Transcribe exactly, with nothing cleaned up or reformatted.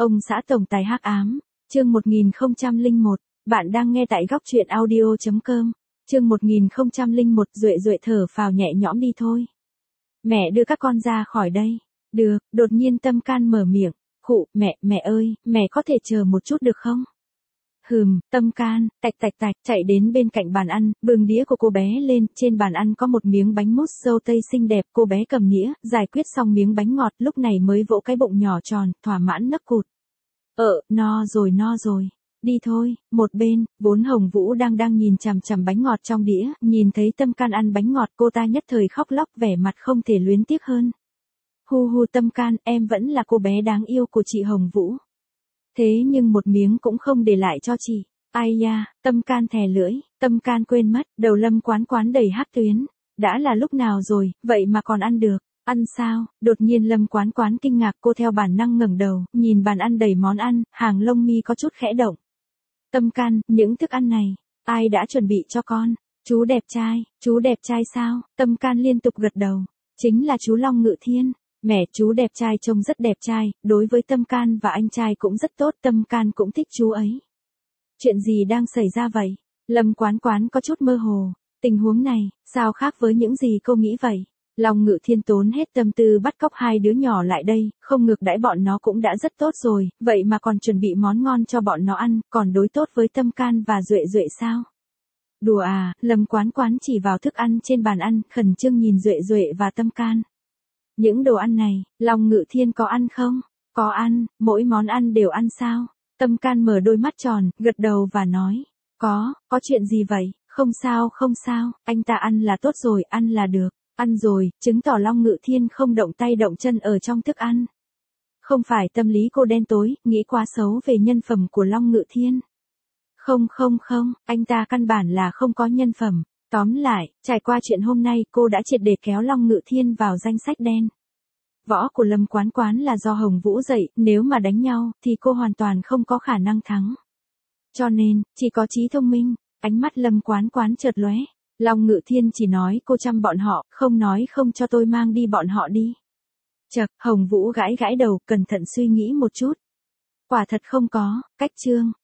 Ông xã tổng tài hắc ám, chương một nghìn không trăm lẻ một, bạn đang nghe tại góc truyện audio chấm com, chương một nghìn không trăm lẻ một, Duệ Duệ thở phào nhẹ nhõm đi thôi. Mẹ đưa các con ra khỏi đây. Được, đột nhiên Tâm Can mở miệng, khụ, mẹ, mẹ ơi, mẹ có thể chờ một chút được không? Hừm, Tâm Can, tạch tạch tạch, chạy đến bên cạnh bàn ăn, bưng đĩa của cô bé lên, trên bàn ăn có một miếng bánh mousse dâu tây xinh đẹp, cô bé cầm nĩa, giải quyết xong miếng bánh ngọt, lúc này mới vỗ cái bụng nhỏ tròn, thỏa mãn nấc cụt. Ờ, no rồi no rồi, đi thôi. Một bên, vốn Hồng Vũ đang đang nhìn chằm chằm bánh ngọt trong đĩa, nhìn thấy Tâm Can ăn bánh ngọt, cô ta nhất thời khóc lóc, vẻ mặt không thể luyến tiếc hơn. Hu hu Tâm Can, em vẫn là cô bé đáng yêu của chị Hồng Vũ. Thế nhưng một miếng cũng không để lại cho chị. Ai da, Tâm Can thè lưỡi, Tâm Can quên mất, đầu Lâm Quán Quán đầy hắc tuyến. Đã là lúc nào rồi, vậy mà còn ăn được. Ăn sao? Đột nhiên Lâm Quán Quán kinh ngạc, cô theo bản năng ngẩng đầu, nhìn bàn ăn đầy món ăn, hàng lông mi có chút khẽ động. Tâm Can, những thức ăn này, ai đã chuẩn bị cho con? Chú đẹp trai, chú đẹp trai sao? Tâm Can liên tục gật đầu. Chính là chú Long Ngự Thiên. Mẹ, chú đẹp trai trông rất đẹp trai, đối với Tâm Can và anh trai cũng rất tốt, Tâm Can cũng thích chú ấy. Chuyện gì đang xảy ra vậy? Lâm Quán Quán có chút mơ hồ, tình huống này, sao khác với những gì cô nghĩ vậy? Long Ngự Thiên tốn hết tâm tư bắt cóc hai đứa nhỏ lại đây, không ngược đãi bọn nó cũng đã rất tốt rồi, vậy mà còn chuẩn bị món ngon cho bọn nó ăn, còn đối tốt với Tâm Can và Duệ Duệ sao? Đùa à, Lâm Quán Quán chỉ vào thức ăn trên bàn ăn, khẩn trương nhìn Duệ Duệ và Tâm Can. Những đồ ăn này, Long Ngự Thiên có ăn không? Có ăn, mỗi món ăn đều ăn sao? Tâm Can mở đôi mắt tròn, gật đầu và nói. Có, có chuyện gì vậy? Không sao không sao, anh ta ăn là tốt rồi, ăn là được. Ăn rồi, chứng tỏ Long Ngự Thiên không động tay động chân ở trong thức ăn. Không phải tâm lý cô đen tối, nghĩ quá xấu về nhân phẩm của Long Ngự Thiên. Không không không, anh ta căn bản là không có nhân phẩm. Tóm lại, trải qua chuyện hôm nay cô đã triệt để kéo Long Ngự Thiên vào danh sách đen. Võ của Lâm Quán Quán là do Hồng Vũ dạy, nếu mà đánh nhau, thì cô hoàn toàn không có khả năng thắng. Cho nên, chỉ có trí thông minh, ánh mắt Lâm Quán Quán chợt lóe. Long Ngự Thiên chỉ nói cô chăm bọn họ, không nói không cho tôi mang đi bọn họ đi. Chậc, Hồng Vũ gãi gãi đầu, cẩn thận suy nghĩ một chút. Quả thật không có, cách chương.